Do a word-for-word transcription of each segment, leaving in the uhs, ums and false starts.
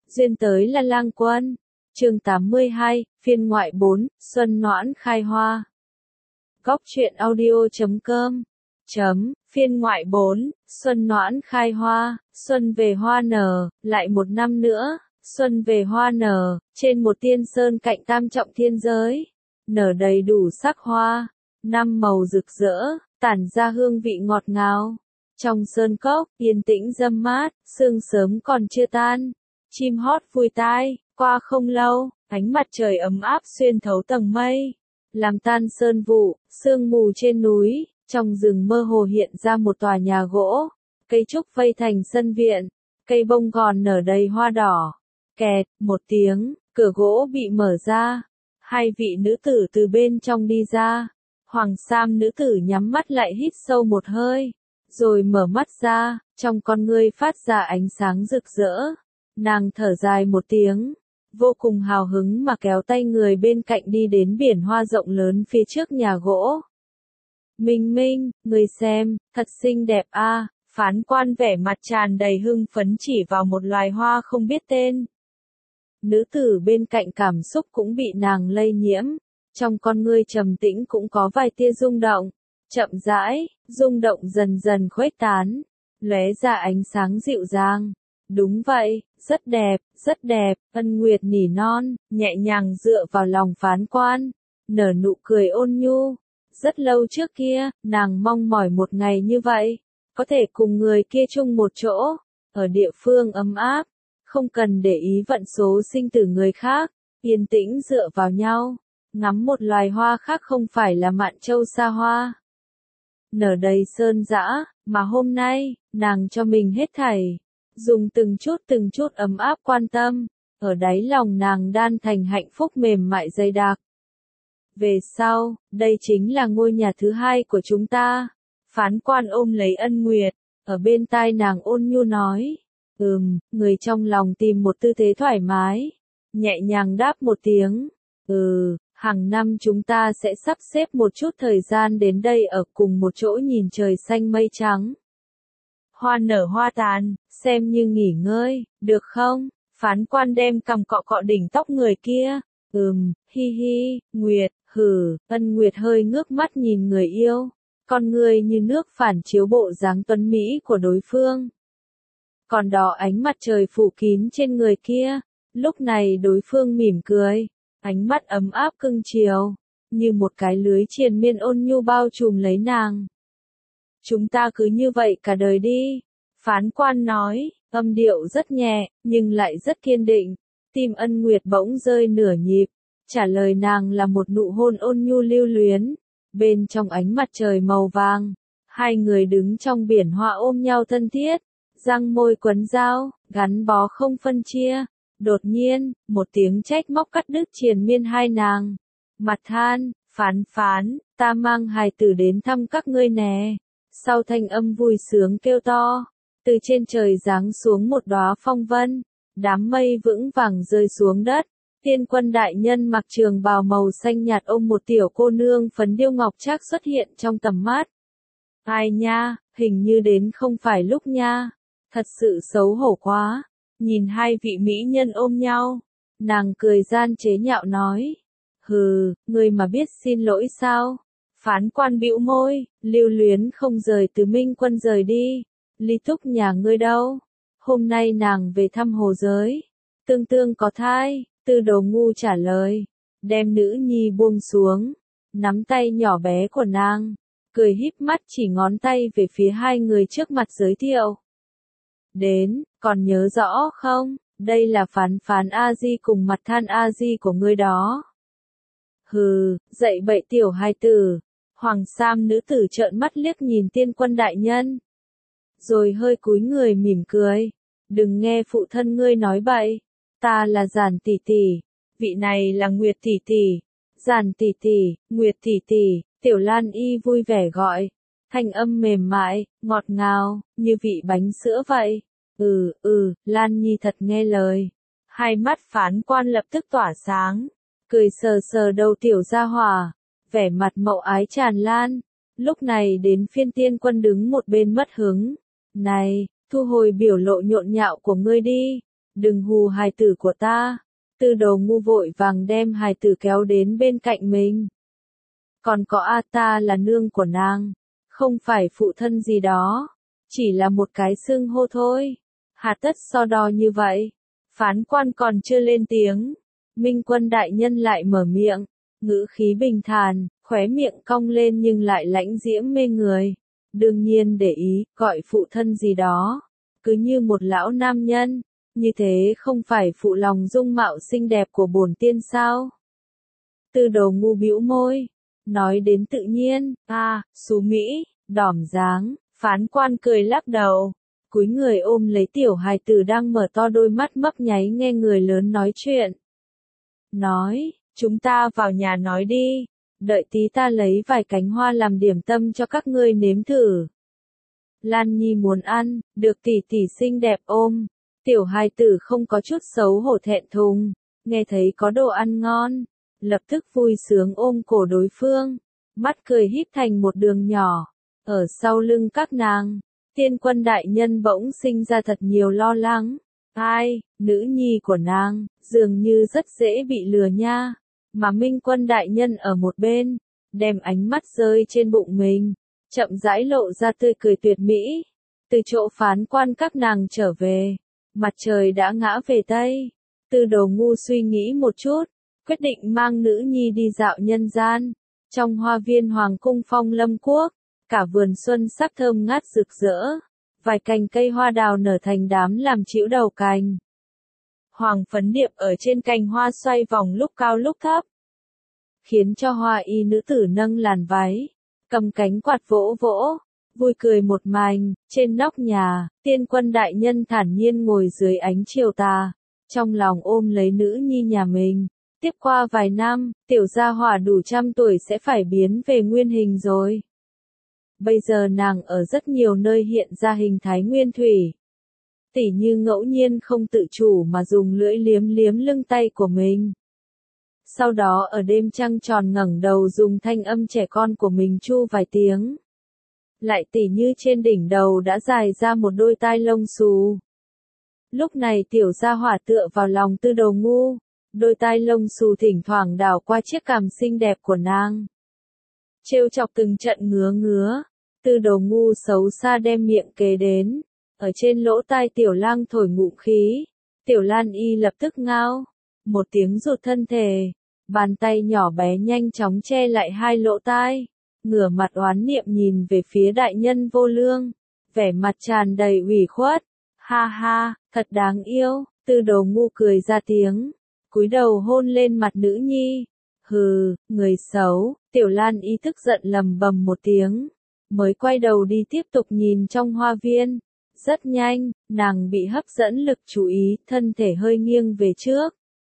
Duyên tới là lang quân. Chương tám mươi hai, phiên ngoại bốn, Xuân Noãn khai hoa. Góc truyện audio chấm com. Chấm, phiên ngoại bốn, Xuân Noãn khai hoa, xuân về hoa nở, lại một năm nữa, xuân về hoa nở, trên một tiên sơn cạnh tam trọng thiên giới, nở đầy đủ sắc hoa, năm màu rực rỡ, tản ra hương vị ngọt ngào. Trong sơn cốc, yên tĩnh râm mát, sương sớm còn chưa tan, chim hót vui tai, qua không lâu, ánh mặt trời ấm áp xuyên thấu tầng mây, làm tan sơn vụ, sương mù trên núi, trong rừng mơ hồ hiện ra một tòa nhà gỗ, cây trúc vây thành sân viện, cây bông gòn nở đầy hoa đỏ. Kẹt, một tiếng, cửa gỗ bị mở ra, hai vị nữ tử từ bên trong đi ra, hoàng sam nữ tử nhắm mắt lại hít sâu một hơi, rồi mở mắt ra, trong con ngươi phát ra ánh sáng rực rỡ, nàng thở dài một tiếng, vô cùng hào hứng mà kéo tay người bên cạnh đi đến biển hoa rộng lớn phía trước nhà gỗ. Minh Minh, người xem, thật xinh đẹp a. À, phán quan vẻ mặt tràn đầy hưng phấn chỉ vào một loài hoa không biết tên. Nữ tử bên cạnh cảm xúc cũng bị nàng lây nhiễm, trong con ngươi trầm tĩnh cũng có vài tia rung động, chậm rãi, rung động dần dần khuếch tán, lóe ra ánh sáng dịu dàng. Đúng vậy, rất đẹp, rất đẹp, Ân Nguyệt nỉ non, nhẹ nhàng dựa vào lòng phán quan, nở nụ cười ôn nhu. Rất lâu trước kia, nàng mong mỏi một ngày như vậy, có thể cùng người kia chung một chỗ, ở địa phương ấm áp, không cần để ý vận số sinh tử người khác, yên tĩnh dựa vào nhau, ngắm một loài hoa khác không phải là mạn châu sa hoa. Nở đầy sơn dã, mà hôm nay, nàng cho mình hết thảy, dùng từng chút từng chút ấm áp quan tâm, ở đáy lòng nàng đan thành hạnh phúc mềm mại dày đặc. Về sau, đây chính là ngôi nhà thứ hai của chúng ta. Phán quan ôm lấy Ân Nguyệt, ở bên tai nàng ôn nhu nói. Ừm, người trong lòng tìm một tư thế thoải mái. Nhẹ nhàng đáp một tiếng. Ừ, hàng năm chúng ta sẽ sắp xếp một chút thời gian đến đây ở cùng một chỗ nhìn trời xanh mây trắng. Hoa nở hoa tàn, xem như nghỉ ngơi, được không? Phán quan đem cằm cọ cọ đỉnh tóc người kia. Ừm, hi hi, Nguyệt, hừ, Ân Nguyệt hơi ngước mắt nhìn người yêu, con người như nước phản chiếu bộ dáng tuấn mỹ của đối phương. Còn đó ánh mặt trời phủ kín trên người kia, lúc này đối phương mỉm cười, ánh mắt ấm áp cưng chiều, như một cái lưới triền miên ôn nhu bao trùm lấy nàng. Chúng ta cứ như vậy cả đời đi, phán quan nói, âm điệu rất nhẹ, nhưng lại rất kiên định. Tim Ân Nguyệt bỗng rơi nửa nhịp, trả lời nàng là một nụ hôn ôn nhu lưu luyến, bên trong ánh mặt trời màu vàng, hai người đứng trong biển hoa ôm nhau thân thiết, răng môi quấn dao, gắn bó không phân chia. Đột nhiên, một tiếng trách móc cắt đứt triền miên hai nàng, mặt than, phán phán, ta mang hài tử đến thăm các ngươi nè. Sau thanh âm vui sướng kêu to, từ trên trời giáng xuống một đóa phong vân. Đám mây vững vàng rơi xuống đất, tiên quân đại nhân mặc trường bào màu xanh nhạt ôm một tiểu cô nương phấn điêu ngọc trác xuất hiện trong tầm mắt. Ai nha, hình như đến không phải lúc nha, thật sự xấu hổ quá, nhìn hai vị mỹ nhân ôm nhau, nàng cười gian chế nhạo nói, hừ, người mà biết xin lỗi sao? Phán quan bĩu môi, lưu luyến không rời từ Minh quân rời đi, Ly Túc nhà ngươi đâu? Hôm nay nàng về thăm hồ giới, tương tương có thai, Tư Đồ Ngu trả lời, đem nữ nhi buông xuống, nắm tay nhỏ bé của nàng, cười híp mắt chỉ ngón tay về phía hai người trước mặt giới thiệu. Đến, còn nhớ rõ không, đây là phán phán A-di cùng mặt than A-di của ngươi đó. Hừ, dậy bậy tiểu hài tử, hoàng sam nữ tử trợn mắt liếc nhìn tiên quân đại nhân. Rồi hơi cúi người mỉm cười, đừng nghe phụ thân ngươi nói bậy, ta là Giản tỷ tỷ, vị này là Nguyệt tỷ tỷ, Giản tỷ tỷ, Nguyệt tỷ tỷ, Tiểu Lan Y vui vẻ gọi, thanh âm mềm mại, ngọt ngào, như vị bánh sữa vậy. Ừ, ừ, Lan Nhi thật nghe lời. Hai mắt phán quan lập tức tỏa sáng, cười sờ sờ đầu tiểu gia hỏa, vẻ mặt mậu ái tràn lan. Lúc này đến phiên tiên quân đứng một bên mất hứng. Này, thu hồi biểu lộ nhộn nhạo của ngươi đi, đừng hù hài tử của ta. Tư Đồ Ngu vội vàng đem hài tử kéo đến bên cạnh mình. Còn có A ta là nương của nàng, không phải phụ thân gì đó, chỉ là một cái xưng hô thôi. Hà tất so đo như vậy. Phán quan còn chưa lên tiếng, Minh Quân đại nhân lại mở miệng, ngữ khí bình thản, khóe miệng cong lên nhưng lại lãnh diễm mê người. Đương nhiên để ý, gọi phụ thân gì đó, cứ như một lão nam nhân, như thế không phải phụ lòng dung mạo xinh đẹp của bổn tiên sao? Tư Đồ Ngu bĩu môi, nói đến tự nhiên, à, xú Mỹ, đỏm dáng, phán quan cười lắc đầu, cúi người ôm lấy tiểu hài tử đang mở to đôi mắt mấp nháy nghe người lớn nói chuyện. Nói, chúng ta vào nhà nói đi, đợi tí ta lấy vài cánh hoa làm điểm tâm cho các ngươi nếm thử. Lan Nhi muốn ăn, được tỷ tỷ xinh đẹp ôm. Tiểu hài tử không có chút xấu hổ thẹn thùng, nghe thấy có đồ ăn ngon, lập tức vui sướng ôm cổ đối phương, mắt cười híp thành một đường nhỏ. Ở sau lưng các nàng, Tiên Quân đại nhân bỗng sinh ra thật nhiều lo lắng. Ai, nữ nhi của nàng, dường như rất dễ bị lừa nha. Mà Minh Quân đại nhân ở một bên, đem ánh mắt rơi trên bụng mình, chậm rãi lộ ra tươi cười tuyệt mỹ. Từ chỗ phán quan các nàng trở về, mặt trời đã ngã về Tây. Tư Đồ Ngu suy nghĩ một chút, quyết định mang nữ nhi đi dạo nhân gian. Trong hoa viên Hoàng cung Phong Lâm Quốc, cả vườn xuân sắc thơm ngát rực rỡ, vài cành cây hoa đào nở thành đám làm chĩu đầu cành. Hoàng phấn điệp ở trên cành hoa xoay vòng lúc cao lúc thấp, khiến cho hoa y nữ tử nâng làn váy, cầm cánh quạt vỗ vỗ, vui cười một màn. Trên nóc nhà, Tiên Quân đại nhân thản nhiên ngồi dưới ánh chiều tà, trong lòng ôm lấy nữ nhi nhà mình. Tiếp qua vài năm, tiểu gia hỏa đủ trăm tuổi sẽ phải biến về nguyên hình rồi. Bây giờ nàng ở rất nhiều nơi hiện ra hình thái nguyên thủy. Tỉ như ngẫu nhiên không tự chủ mà dùng lưỡi liếm liếm lưng tay của mình. Sau đó ở đêm trăng tròn ngẩng đầu dùng thanh âm trẻ con của mình chu vài tiếng. Lại tỉ như trên đỉnh đầu đã dài ra một đôi tai lông xù. Lúc này tiểu gia hỏa tựa vào lòng Tư Đồ Ngu, đôi tai lông xù thỉnh thoảng đảo qua chiếc cằm xinh đẹp của nàng. Trêu chọc từng trận ngứa ngứa, Tư Đồ Ngu xấu xa đem miệng kế đến, ở trên lỗ tai tiểu lang thổi ngụm khí. Tiểu Lan Y lập tức ngao một tiếng rụt thân thể, bàn tay nhỏ bé nhanh chóng che lại hai lỗ tai, ngửa mặt oán niệm nhìn về phía đại nhân vô lương, vẻ mặt tràn đầy ủy khuất. Ha ha, thật đáng yêu. Tư Đồ Ngu cười ra tiếng, cúi đầu hôn lên mặt nữ nhi. Hừ, người xấu. Tiểu Lan Y tức giận lầm bầm một tiếng, mới quay đầu đi tiếp tục nhìn trong hoa viên. Rất nhanh, nàng bị hấp dẫn lực chú ý, thân thể hơi nghiêng về trước.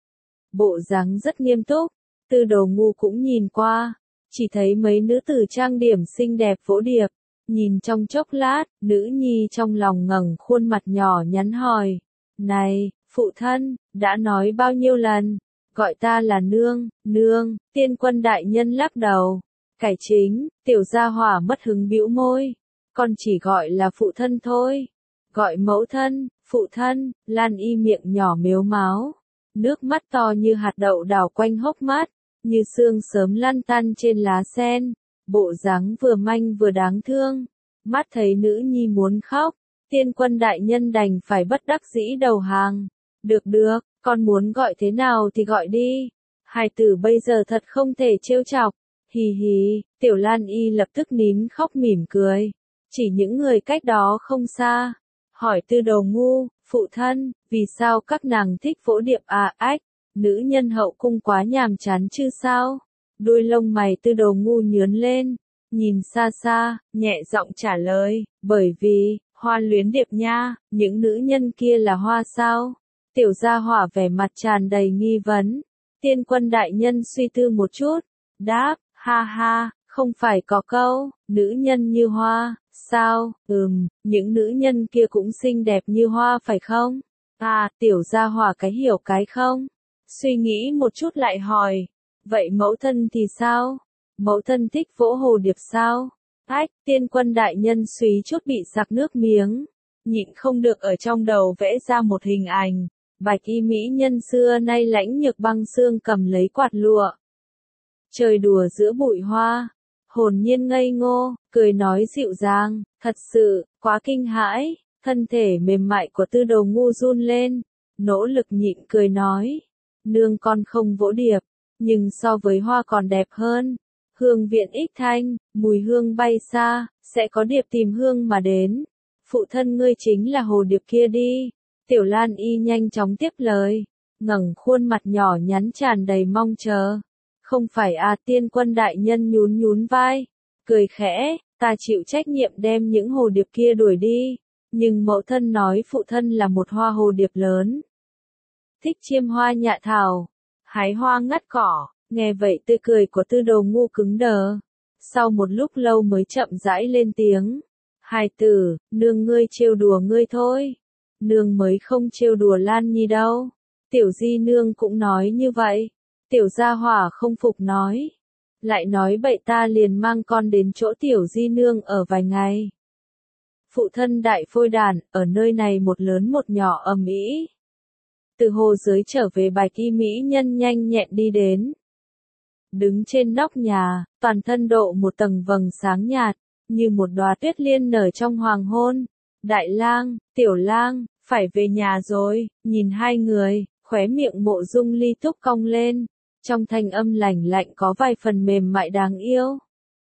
Bộ dáng rất nghiêm túc. Tư Đồ Ngu cũng nhìn qua, chỉ thấy mấy nữ tử trang điểm xinh đẹp vỗ điệp. Nhìn trong chốc lát, nữ nhi trong lòng ngẩng khuôn mặt nhỏ nhắn hỏi. Này, phụ thân, đã nói bao nhiêu lần, gọi ta là nương, nương. Tiên Quân đại nhân lắc đầu. Cải chính. Tiểu gia hỏa mất hứng bĩu môi. Con chỉ gọi là phụ thân thôi. Gọi mẫu thân, phụ thân. Lan Y miệng nhỏ mếu máo, nước mắt to như hạt đậu đảo quanh hốc mắt, như sương sớm lăn tăn trên lá sen, bộ dáng vừa manh vừa đáng thương. Mắt thấy nữ nhi muốn khóc, Tiên Quân đại nhân đành phải bất đắc dĩ đầu hàng. Được được, con muốn gọi thế nào thì gọi đi. Hài tử bây giờ thật không thể trêu chọc. Hì hì. Tiểu Lan Y lập tức nín khóc mỉm cười, chỉ những người cách đó không xa, hỏi Tư Đồ Ngu, phụ thân, vì sao các nàng thích vỗ điệp à? Ách, nữ nhân hậu cung quá nhàm chán chứ sao? Đôi lông mày Tư Đồ Ngu nhướn lên, nhìn xa xa, nhẹ giọng trả lời, bởi vì, hoa luyến điệp nha, những nữ nhân kia là hoa sao? Tiểu gia hỏa vẻ mặt tràn đầy nghi vấn. Tiên Quân đại nhân suy tư một chút, đáp, ha ha, không phải có câu, nữ nhân như hoa, sao? Ừm, những nữ nhân kia cũng xinh đẹp như hoa phải không? À, tiểu gia hỏa cái hiểu cái không? Suy nghĩ một chút lại hỏi, vậy mẫu thân thì sao? Mẫu thân thích vỗ hồ điệp sao? Ách, Tiên Quân đại nhân suý chút bị sặc nước miếng, nhịn không được ở trong đầu vẽ ra một hình ảnh. Bạch y mỹ nhân xưa nay lãnh nhược băng xương cầm lấy quạt lụa. Chơi đùa giữa bụi hoa, hồn nhiên ngây ngô, cười nói dịu dàng, thật sự, quá kinh hãi, thân thể mềm mại của Tư Đồ Ngu run lên, nỗ lực nhịn cười nói, nương con không vỗ điệp, nhưng so với hoa còn đẹp hơn, hương viện ích thanh, mùi hương bay xa, sẽ có điệp tìm hương mà đến, phụ thân ngươi chính là hồ điệp kia đi, Tiểu Lan Y nhanh chóng tiếp lời, ngẩng khuôn mặt nhỏ nhắn tràn đầy mong chờ. Không phải à, tiên quân đại nhân nhún nhún vai, cười khẽ, ta chịu trách nhiệm đem những hồ điệp kia đuổi đi, nhưng mẫu thân nói phụ thân là một hoa hồ điệp lớn. Thích chiêm hoa nhạ thảo, hái hoa ngắt cỏ, nghe vậy tươi cười của Tư Đồ Ngu cứng đờ. Sau một lúc lâu mới chậm rãi lên tiếng, hài tử, nương ngươi trêu đùa ngươi thôi, nương mới không trêu đùa Lan Nhi đâu, tiểu di nương cũng nói như vậy. Tiểu gia hỏa không phục nói, lại nói bậy ta liền mang con đến chỗ tiểu di nương ở vài ngày. Phụ thân đại phôi đàn, ở nơi này một lớn một nhỏ ầm ĩ. Từ hồ giới trở về bạch y mỹ nhân nhanh nhẹn đi đến. Đứng trên nóc nhà, toàn thân độ một tầng vầng sáng nhạt, như một đóa tuyết liên nở trong hoàng hôn. Đại lang, tiểu lang, phải về nhà rồi, nhìn hai người, khóe miệng Mộ Dung Ly Túc cong lên. Trong thanh âm lạnh lạnh có vài phần mềm mại đáng yêu.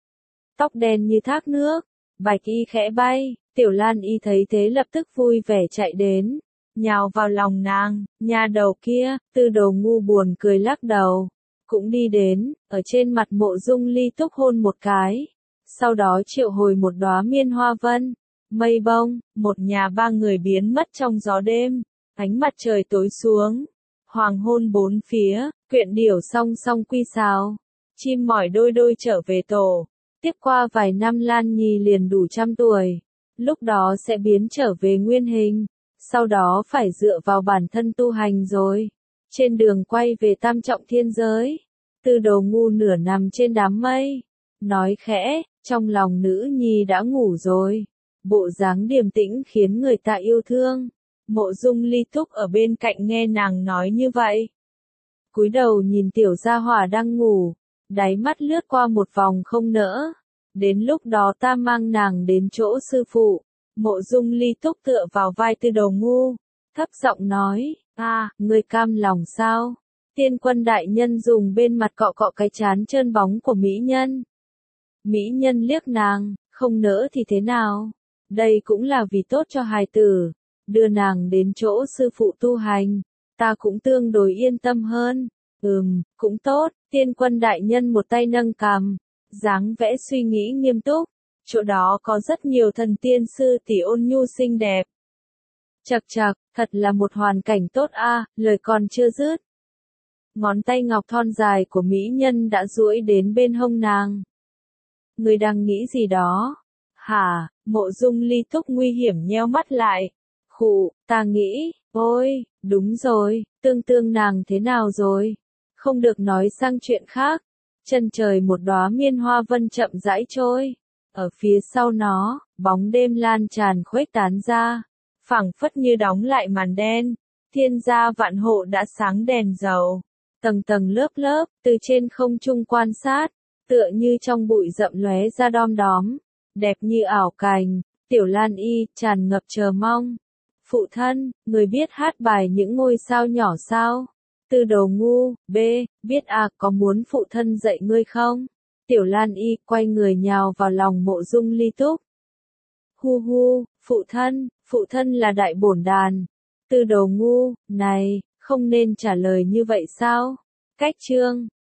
Tóc đen như thác nước, bạch y khẽ bay, Tiểu Lan Y thấy thế lập tức vui vẻ chạy đến, nhào vào lòng nàng, nhà đầu kia, Tư Đồ Ngu buồn cười lắc đầu, cũng đi đến, ở trên mặt Mộ Dung Ly Túc hôn một cái, sau đó triệu hồi một đóa miên hoa vân, mây bông, một nhà ba người biến mất trong gió đêm, ánh mặt trời tối xuống. Hoàng hôn bốn phía, quyện điểu song song quy sào, chim mỏi đôi đôi trở về tổ, tiếp qua vài năm Lan Nhi liền đủ trăm tuổi, lúc đó sẽ biến trở về nguyên hình, sau đó phải dựa vào bản thân tu hành rồi. Trên đường quay về tam trọng thiên giới, Tư Đồ Ngu nửa nằm trên đám mây, nói khẽ, trong lòng nữ nhi đã ngủ rồi, bộ dáng điềm tĩnh khiến người ta yêu thương. Mộ Dung Ly Túc ở bên cạnh nghe nàng nói như vậy. Cúi đầu nhìn tiểu gia hỏa đang ngủ, đáy mắt lướt qua một vòng không nỡ. Đến lúc đó ta mang nàng đến chỗ sư phụ. Mộ Dung Ly Túc tựa vào vai Tư Đồ Ngu, thấp giọng nói, à, ngươi cam lòng sao? Tiên quân đại nhân dùng bên mặt cọ cọ cái trán trơn bóng của mỹ nhân. Mỹ nhân liếc nàng, không nỡ thì thế nào? Đây cũng là vì tốt cho hài tử. Đưa nàng đến chỗ sư phụ tu hành, ta cũng tương đối yên tâm hơn. Ừm, cũng tốt, tiên quân đại nhân một tay nâng cằm, dáng vẽ suy nghĩ nghiêm túc. Chỗ đó có rất nhiều thần tiên sư tỷ ôn nhu xinh đẹp. Chậc chậc, thật là một hoàn cảnh tốt a, à, lời còn chưa dứt. Ngón tay ngọc thon dài của mỹ nhân đã duỗi đến bên hông nàng. Người đang nghĩ gì đó? Hả? Mộ Dung Ly Túc nguy hiểm nheo mắt lại. Khụ, ta nghĩ, ôi, đúng rồi, tương tương nàng thế nào rồi? Không được nói sang chuyện khác. Chân trời một đóa miên hoa vân chậm rãi trôi. Ở phía sau nó, bóng đêm lan tràn khuếch tán ra. Phảng phất như đóng lại màn đen. Thiên gia vạn hộ đã sáng đèn dầu. Tầng tầng lớp lớp, từ trên không trung quan sát. Tựa như trong bụi rậm lóe ra đom đóm. Đẹp như ảo cảnh. Tiểu Lan Y tràn ngập chờ mong. Phụ thân, người biết hát bài những ngôi sao nhỏ sao? Tư Đồ Ngu, B, biết à, có muốn phụ thân dạy ngươi không? Tiểu Lan Y quay người nhào vào lòng Mộ Dung Ly Túc. Hu hu, phụ thân, phụ thân là đại bổn đàn. Tư Đồ Ngu, này, không nên trả lời như vậy sao? Cách chương